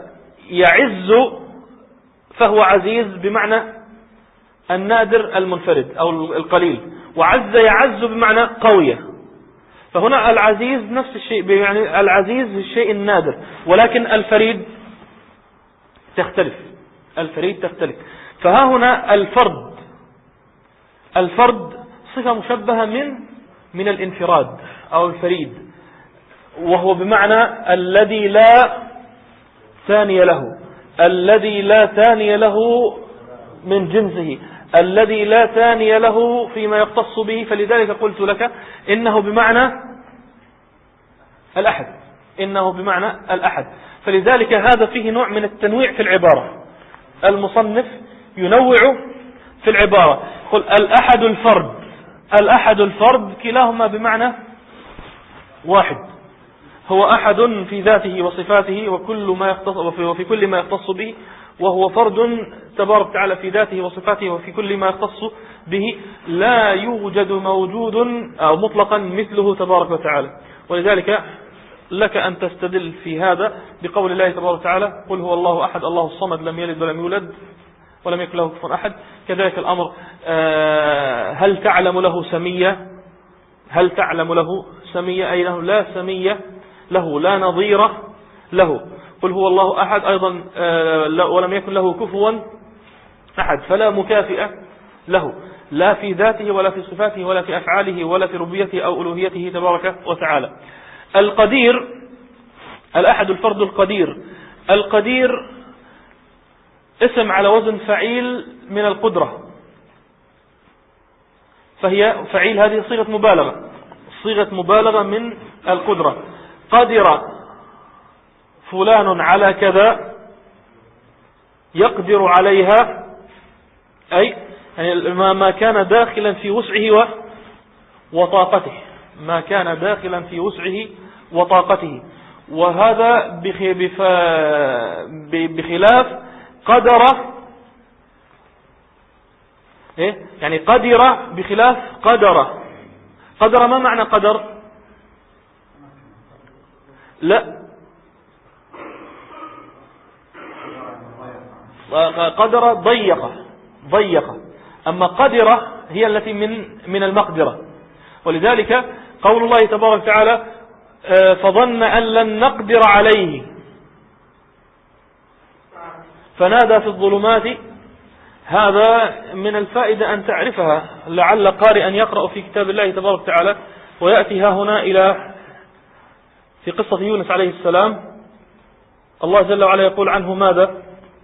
يعز فهو عزيز بمعنى النادر المنفرد أو القليل، وعز يعز بمعنى قوية. فهنا العزيز نفس الشيء، يعني العزيز الشيء النادر، ولكن الفريد تختلف، الفريد تختلف. فها هنا الفرد، الفرد صفة مشبهة من من الانفراد أو الفريد، وهو بمعنى الذي لا ثاني له، الذي لا ثاني له من جنسه، الذي لا ثاني له فيما يختص به. فلذلك قلت لك إنه بمعنى الأحد، إنه بمعنى الأحد. فلذلك هذا فيه نوع من التنويع في العبارة، المصنف ينوع في العبارة. قل الأحد الفرد، الأحد الفرد كلاهما بمعنى واحد، هو أحد في ذاته وصفاته وكل ما يختص وفي كل ما يختص به، وهو فرد تبارك تعالى في ذاته وصفاته وفي كل ما يختص به، لا يوجد موجود أو مطلقا مثله تبارك وتعالى. ولذلك لك أن تستدل في هذا بقول الله تبارك وتعالى قل هو الله أحد الله الصمد لم يلد ولم يولد ولم يكن له كفوا أحد. كذلك الأمر هل تعلم له سمية، هل تعلم له سمية، أي له لا سمية له، لا نظير له. قل هو الله أحد أيضا ولم يكن له كفوا أحد، فلا مكافئ له، لا في ذاته ولا في صفاته ولا في أفعاله ولا في ربوبيته أو ألوهيته تبارك وتعالى. القدير، الأحد الفرد القدير، القدير اسم على وزن فعيل من القدرة، فهي فعيل، هذه صيغة مبالغة، صيغة مبالغة من القدرة. قدر فلان على كذا يقدر عليها، أي يعني ما كان داخلا في وسعه وطاقته، ما كان داخلا في وسعه وطاقته. وهذا بخلاف قدر، إيه؟ يعني قدر بخلاف قدر. قدر ما معنى قدر؟ لا، قدر ضيق، ضيق. أما قدر هي التي من من المقدرة. ولذلك قول الله تبارك وتعالى فظن أن لن نقدر عليه فنادى في الظلمات، هذا من الفائدة أن تعرفها، لعل قارئا يقرأ في كتاب الله تبارك وتعالى ويأتي ها هنا إلى في قصة يونس عليه السلام، الله جل وعلا يقول عنه ماذا؟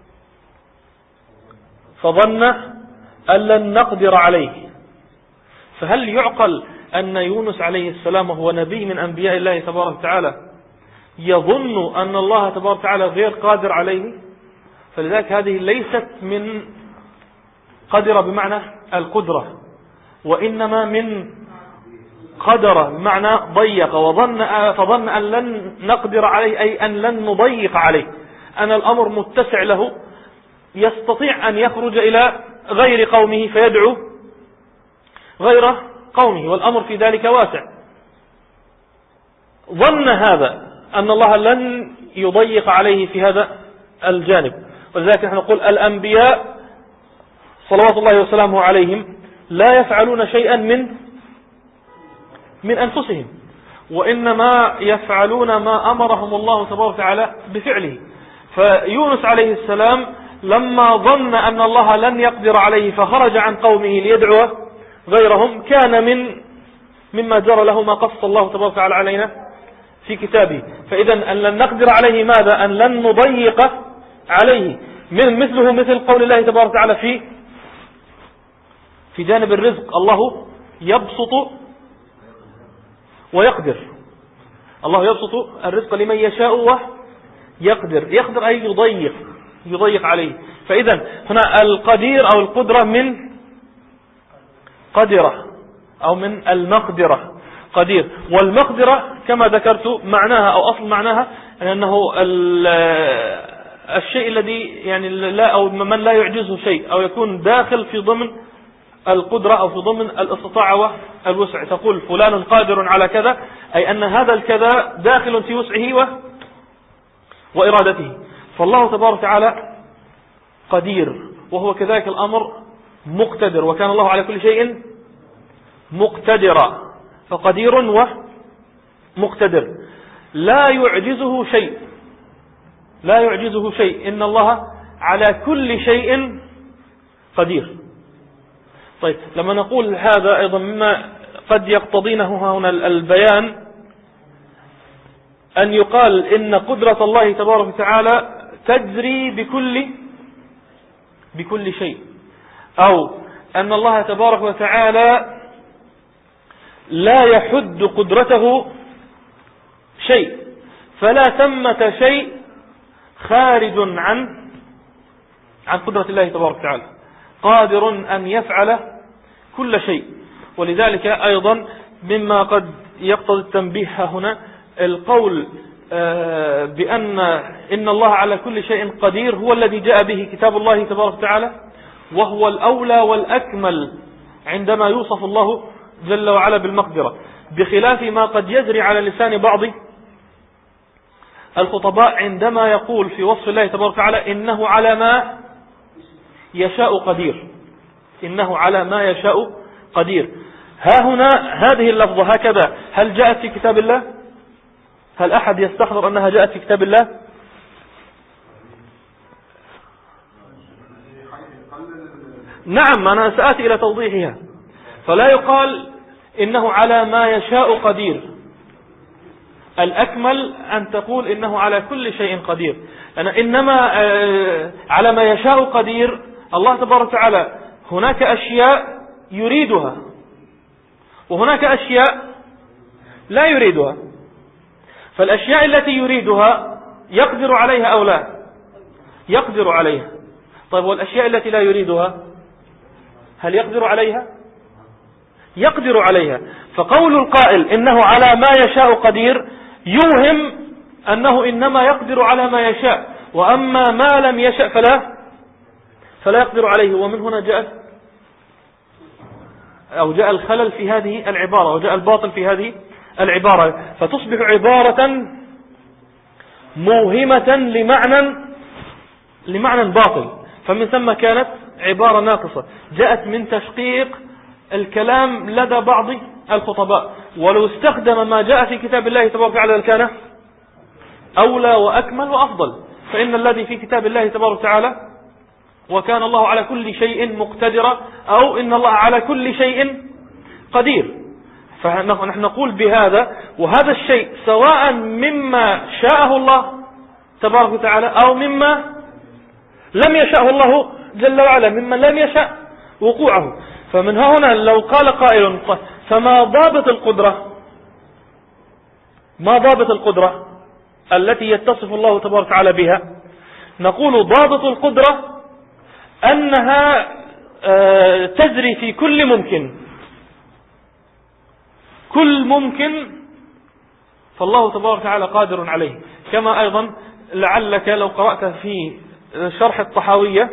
فظن أن لن نقدر عليه. فهل يعقل أن يونس عليه السلام وهو نبي من أنبياء الله تبارك وتعالى يظن أن الله تبارك وتعالى غير قادر عليه؟ فلذلك هذه ليست من قدر بمعنى القدرة، وإنما من قدر بمعنى ضيق. وظن فظن أن لن نقدر عليه، أي أن لن نضيق عليه، أن الأمر متسع له، يستطيع أن يخرج إلى غير قومه فيدعو غير قومه، والأمر في ذلك واسع. ظن هذا أن الله لن يضيق عليه في هذا الجانب. ولذلك نحن نقول الأنبياء صلوات الله وسلامه عليهم لا يفعلون شيئا من من أنفسهم، وإنما يفعلون ما أمرهم الله تبارك وتعالى بفعله. فيونس عليه السلام لما ظن أن الله لن يقدر عليه فخرج عن قومه ليدعو غيرهم، كان من مما جرى له ما قص الله تبارك وتعالى علينا في كتابه. فإذا أن لن نقدر عليه ماذا؟ أن لن نضيق عليه، من مثله مثل قول الله تبارك وتعالى في في جانب الرزق، الله يبسط ويقدر، الله يبسط الرزق لمن يشاء ويقدر، يقدر أي يضيق، يضيق عليه. فإذا هنا القدير أو القدرة من قدرة أو من المقدرة، قدير. والمقدرة كما ذكرت معناها أو أصل معناها أنه الشيء الذي يعني لا أو من لا يعجزه شيء، أو يكون داخل في ضمن القدرة أو في ضمن الاستطاعة والوسع. تقول فلان قادر على كذا، أي أن هذا الكذا داخل في وسعه وإرادته. فالله تبارك وتعالى قدير، وهو كذلك الأمر مقتدر، وكان الله على كل شيء مقتدرا، فقدير ومقتدر، لا يعجزه شيء، لا يعجزه شيء، إن الله على كل شيء قدير. طيب، لما نقول هذا أيضا مما قد يقتضينه هنا البيان، أن يقال إن قدرة الله تبارك وتعالى تجري بكل بكل شيء، أو أن الله تبارك وتعالى لا يحد قدرته شيء، فلا ثمة شيء خارج عن عن قدرة الله تبارك وتعالى، قادر أن يفعل كل شيء. ولذلك أيضا مما قد يقتضي التنبيه هنا القول بأن إن الله على كل شيء قدير هو الذي جاء به كتاب الله تبارك وتعالى، وهو الأولى والأكمل عندما يوصف الله جل وعلا بالمقدرة، بخلاف ما قد يجري على لسان بعض الخطباء عندما يقول في وصف الله تبارك وتعالى إنه على ما يشاء قدير، إنه على ما يشاء قدير. ها هنا هذه اللفظة هكذا هل جاءت في كتاب الله؟ هل أحد يستحضر أنها جاءت في كتاب الله؟ نعم، أنا سآتي إلى توضيحها. فلا يقال إنه على ما يشاء قدير، الأكمل أن تقول إنه على كل شيء قدير. أنا إنما على ما يشاء قدير، الله تبارك وتعالى هناك أشياء يريدها وهناك أشياء لا يريدها، فالأشياء التي يريدها يقدر عليها أو لا؟ يقدر عليها. طيب، والأشياء التي لا يريدها هل يقدر عليها؟ يقدر عليها. فقول القائل إنه على ما يشاء قدير يوهم أنه إنما يقدر على ما يشاء، وأما ما لم يشاء فلا فلا يقدر عليه. ومن هنا جاء أو جاء الخلل في هذه العبارة، وجاء الباطل في هذه العبارة، فتصبح عبارة موهمة لمعنى لمعنى باطل، فمن ثم كانت عبارة ناقصة جاءت من تشقيق الكلام لدى بعض الخطباء. ولو استخدم ما جاء في كتاب الله تبارك وتعالى لكان أولى وأكمل وأفضل، فإن الذي في كتاب الله تبارك وتعالى وكان الله على كل شيء مقتدرا، أو إن الله على كل شيء قدير. فنحن نقول بهذا، وهذا الشيء سواء مما شاءه الله تبارك وتعالى أو مما لم يشاءه الله جل وعلا، مما لم يشاء وقوعه. فمن هنا لو قال قائل فما ضابط القدرة، ما ضابط القدرة التي يتصف الله تبارك وتعالى بها؟ نقول ضابط القدرة أنها تجري في كل ممكن، كل ممكن فالله تبارك وتعالى قادر عليه. كما أيضا لعلك لو قرأت في شرح الطحاوية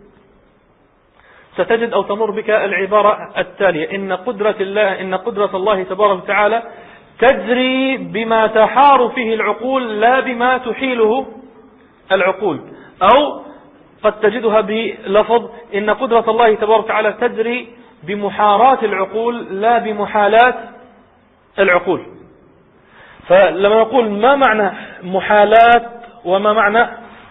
ستجد أو تمر بك العبارة التالية: إن قدرة الله إن قدرة الله تبارك وتعالى تجري بما تحار فيه العقول لا بما تحيله العقول. أو قد تجدها بلفظ إن قدرة الله تبارك وتعالى تجري بمحارات العقول لا بمحالات العقول. فلما نقول ما معنى محالات وما معنى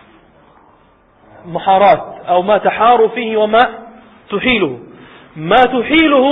محارات، أو ما تحار فيه وما تحيله، ما تحيله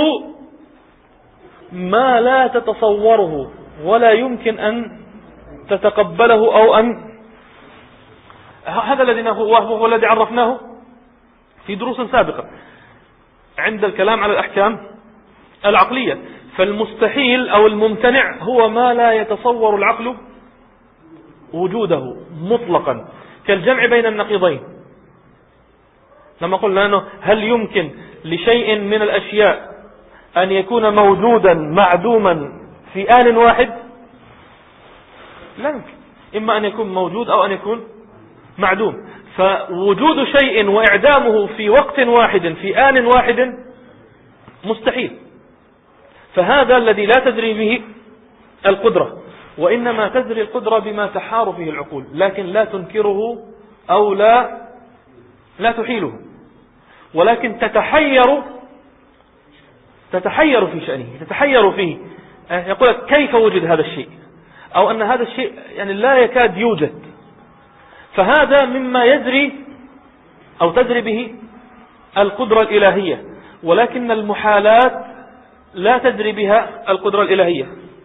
ما لا تتصوره ولا يمكن أن تتقبله أو أن هذا الذي وهو الذي عرفناه في دروس سابقة عند الكلام على الأحكام العقلية. فالمستحيل أو الممتنع هو ما لا يتصور العقل وجوده مطلقا، كالجمع بين النقيضين. لما قلنا أنه هل يمكن لشيء من الأشياء أن يكون موجودا معدوما في آن واحد؟ لا يمكن، إما أن يكون موجود أو أن يكون معدوم. فوجود شيء وإعدامه في وقت واحد في آن واحد مستحيل. فهذا الذي لا تجري به القدرة، وإنما تجري القدرة بما تحار فيه العقول، لكن لا تنكره أو لا لا تحيله، ولكن تتحير تتحير في شأنه، تتحير فيه، يقول لك كيف وجد هذا الشيء، أو أن هذا الشيء يعني لا يكاد يوجد. فهذا مما يجري أو تجري به القدرة الإلهية، ولكن المحالات لا تجري بها القدرة الإلهية.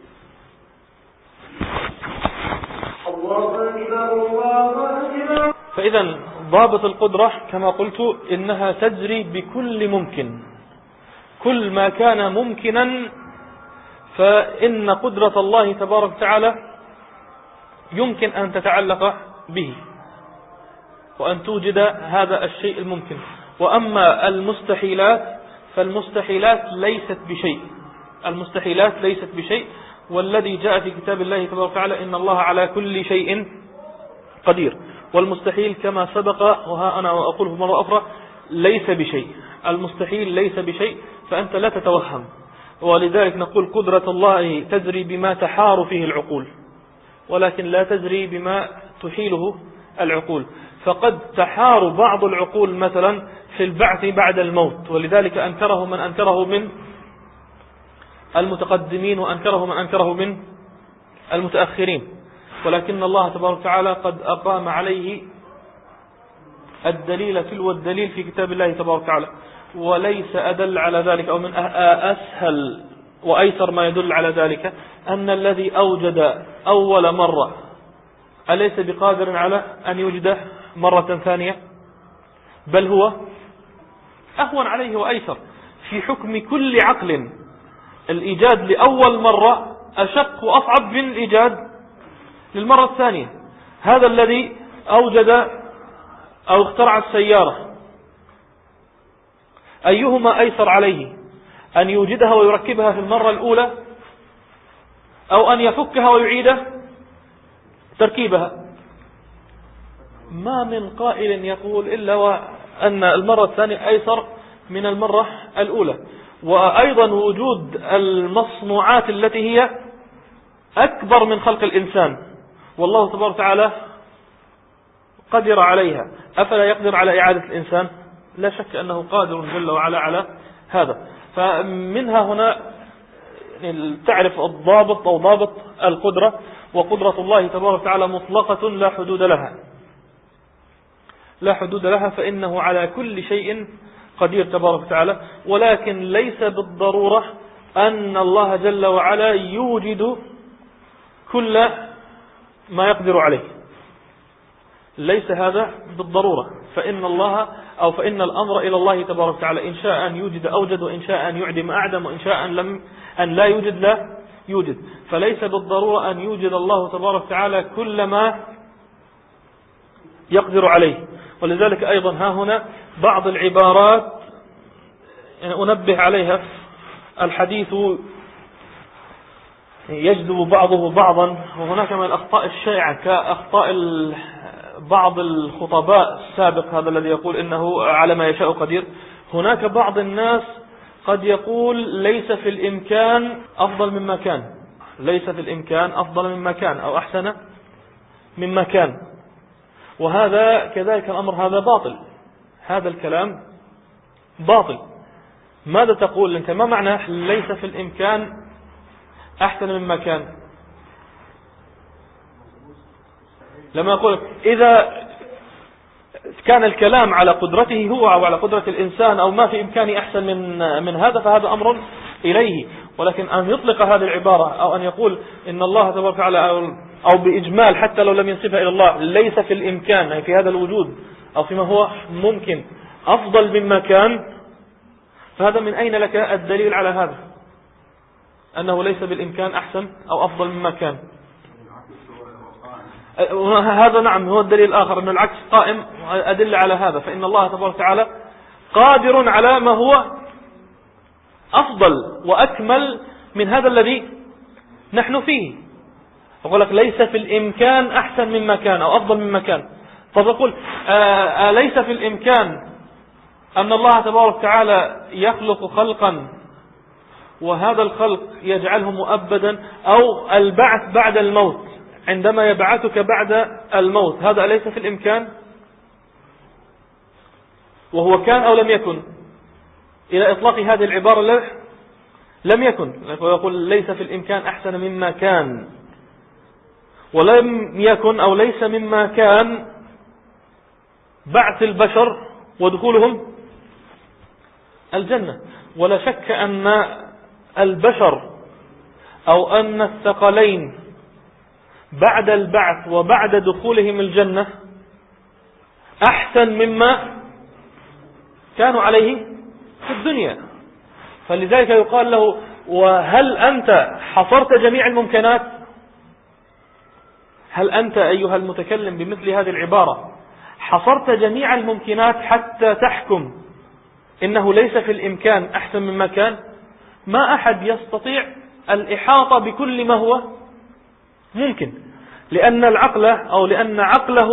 فإذا ضابط القدرة كما قلت إنها تجري بكل ممكن، كل ما كان ممكنا فإن قدرة الله تبارك وتعالى يمكن أن تتعلق به وأن توجد هذا الشيء الممكن. وأما المستحيلات فالمستحيلات ليست بشيء، المستحيلات ليست بشيء، والذي جاء في كتاب الله تبارك وتعالى إن الله على كل شيء قدير. والمستحيل كما سبق وها أنا أقوله مرة أخرى ليس بشيء، المستحيل ليس بشيء، فأنت لا تتوهم. ولذلك نقول قدرة الله تجري بما تحار فيه العقول، ولكن لا تجري بما تحيله العقول. فقد تحار بعض العقول مثلا في البعث بعد الموت، ولذلك أنكره من أنكره من المتقدمين وأنكره من أنكره من المتأخرين، ولكن الله تبارك وتعالى قد أقام عليه الدليل تلو الدليل في كتاب الله تبارك وتعالى. وليس أدل على ذلك أو من أسهل وأيسر ما يدل على ذلك أن الذي أوجد أول مرة أليس بقادر على أن يوجد مرة ثانية؟ بل هو أهون عليه وأيسر. في حكم كل عقل الإيجاد لأول مرة أشق وأصعب من الإيجاد للمرة الثانية. هذا الذي أوجد أو اخترع السيارة أيهما أيسر عليه، أن يوجدها ويركبها في المرة الأولى أو أن يفكها ويعيد تركيبها؟ ما من قائل يقول إلا وأن المرة الثانية أيسر من المرة الأولى. وأيضا وجود المصنوعات التي هي أكبر من خلق الإنسان والله تبارك وتعالى قدر عليها، أفلا يقدر على إعادة الإنسان؟ لا شك أنه قادر جل وعلا على هذا. فمنها هنا تعرف الضابط أو ضابط القدرة، وقدرة الله تبارك وتعالى مطلقة لا حدود لها، لا حدود لها، فإنه على كل شيء قدير تبارك وتعالى. ولكن ليس بالضرورة أن الله جل وعلا يوجد كل ما يقدر عليه، ليس هذا بالضرورة. فإن الله أو فإن الأمر إلى الله تبارك وتعالى، إن شاء أن يوجد أوجد، وإن شاء أن يعدم أعدم، وإن شاء أن, لم أن لا يوجد لا يوجد. فليس بالضرورة أن يوجد الله تبارك وتعالى كل ما يقدر عليه. ولذلك أيضا ها هنا بعض العبارات يعني أنبه عليها. الحديث يجذب بعضه بعضا، وهناك من الأخطاء الشائعة كأخطاء بعض الخطباء السابق، هذا الذي يقول إنه على ما يشاء قدير. هناك بعض الناس قد يقول ليس في الإمكان أفضل مما كان، ليس في الإمكان أفضل مما كان أو أحسن مما كان، وهذا كذلك الأمر هذا باطل، هذا الكلام باطل. ماذا تقول أنت؟ ما معنى ليس في الإمكان أحسن مما كان؟ لما أقول إذا كان الكلام على قدرته هو أو على قدرة الإنسان أو ما في إمكاني أحسن من من هذا فهذا أمر إليه. ولكن أن يطلق هذه العبارة أو أن يقول إن الله تبارك وتعالى أو بإجمال حتى لو لم ينسبها إلى الله ليس في الإمكان، أي في هذا الوجود أو فيما هو ممكن أفضل مما كان، فهذا من أين لك الدليل على هذا أنه ليس بالإمكان أحسن أو أفضل مما كان؟ هذا نعم هو الدليل الآخر أن العكس قائم، أدل على هذا. فإن الله تبارك وتعالى قادر على ما هو أفضل وأكمل من هذا الذي نحن فيه. أقول لك ليس في الإمكان أحسن مما كان أو أفضل مما كان. فأقول أليس في الإمكان أن الله تبارك وتعالى يخلق خلقا وهذا الخلق يجعله مؤبدا، أو البعث بعد الموت عندما يبعثك بعد الموت، هذا أليس في الإمكان؟ وهو كان أو لم يكن؟ إلى إطلاق هذه العبارة لم يكن، ويقول ليس في الإمكان أحسن مما كان، ولم يكن أو ليس مما كان بعث البشر ودخولهم الجنة. ولا شك أن البشر أو أن الثقلين بعد البعث وبعد دخولهم الجنة أحسن مما كانوا عليه في الدنيا. فلذلك يقال له: وهل أنت حصرت جميع الممكنات؟ هل أنت أيها المتكلم بمثل هذه العبارة حصرت جميع الممكنات حتى تحكم إنه ليس في الإمكان أحسن مما كان؟ ما أحد يستطيع الإحاطة بكل ما هو ممكن، لأن العقل أو لأن عقله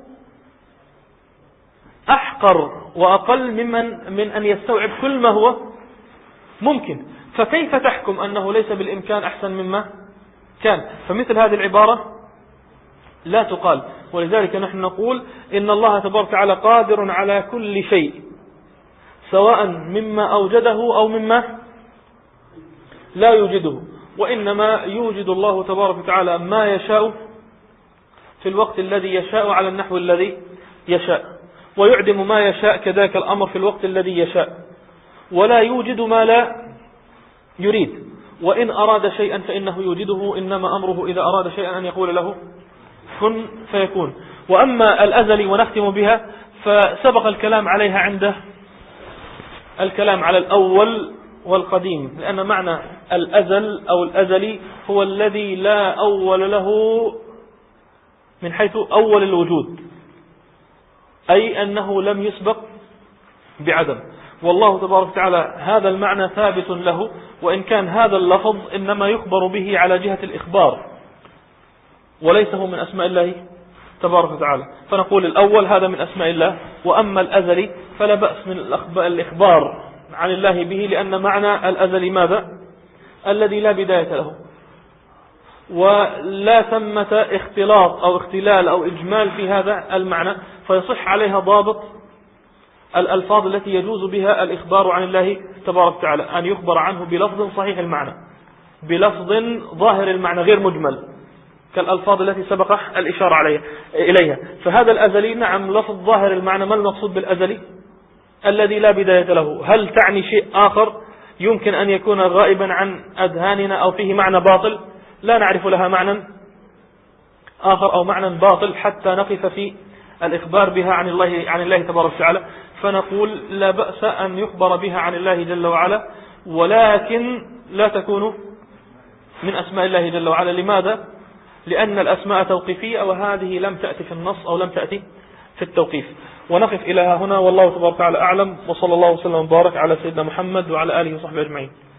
أحقر وأقل ممن من أن يستوعب كل ما هو ممكن. فكيف تحكم أنه ليس بالإمكان أحسن مما كان؟ فمثل هذه العبارة لا تقال. ولذلك نحن نقول إن الله تبارك وتعالى قادر على كل شيء، سواء مما أوجده أو مما لا يوجده، وإنما يوجد الله تبارك وتعالى ما يشاء في الوقت الذي يشاء على النحو الذي يشاء، ويعدم ما يشاء كذاك الأمر في الوقت الذي يشاء، ولا يوجد ما لا يريد. وإن أراد شيئا فإنه يوجده، إنما أمره إذا أراد شيئا أن يقول له كن فيكون. وأما الأزلي ونختم بها، فسبق الكلام عليها عند الكلام على الأول والقديم، لأن معنى الأزل أو الأزلي هو الذي لا أول له من حيث أول الوجود، أي أنه لم يسبق بعدم. والله تبارك وتعالى هذا المعنى ثابت له، وإن كان هذا اللفظ إنما يخبر به على جهة الإخبار وليس هو من أسماء الله تبارك وتعالى. فنقول الأول هذا من أسماء الله، وأما الأزلي فلا بأس من الإخبار عن الله به، لأن معنى الأزلي ماذا؟ الذي لا بداية له، ولا ثمة اختلاط أو اختلال أو إجمال في هذا المعنى، فيصح عليها ضابط الألفاظ التي يجوز بها الإخبار عن الله تبارك وتعالى، أن يخبر عنه بلفظ صحيح المعنى، بلفظ ظاهر المعنى غير مجمل، كالألفاظ التي سبق الإشارة عليها إليها. فهذا الأزلي نعم لفظ ظاهر المعنى. ما المقصود بالأزلي؟ الذي لا بداية له. هل تعني شيء آخر يمكن أن يكون غائبا عن أذهاننا أو فيه معنى باطل؟ لا نعرف لها معنى آخر أو معنى باطل حتى نقف في الإخبار بها عن الله عن الله تبارك وتعالى. فنقول لا بأس أن يخبر بها عن الله جل وعلا، ولكن لا تكون من أسماء الله جل وعلا. لماذا؟ لأن الأسماء توقيفية، وهذه لم تأتي في النص أو لم تأتي في التوقيف. ونقف إلى هنا، والله تبارك وتعالى أعلم، وصلى الله وسلم وبارك على سيدنا محمد وعلى آله وصحبه أجمعين.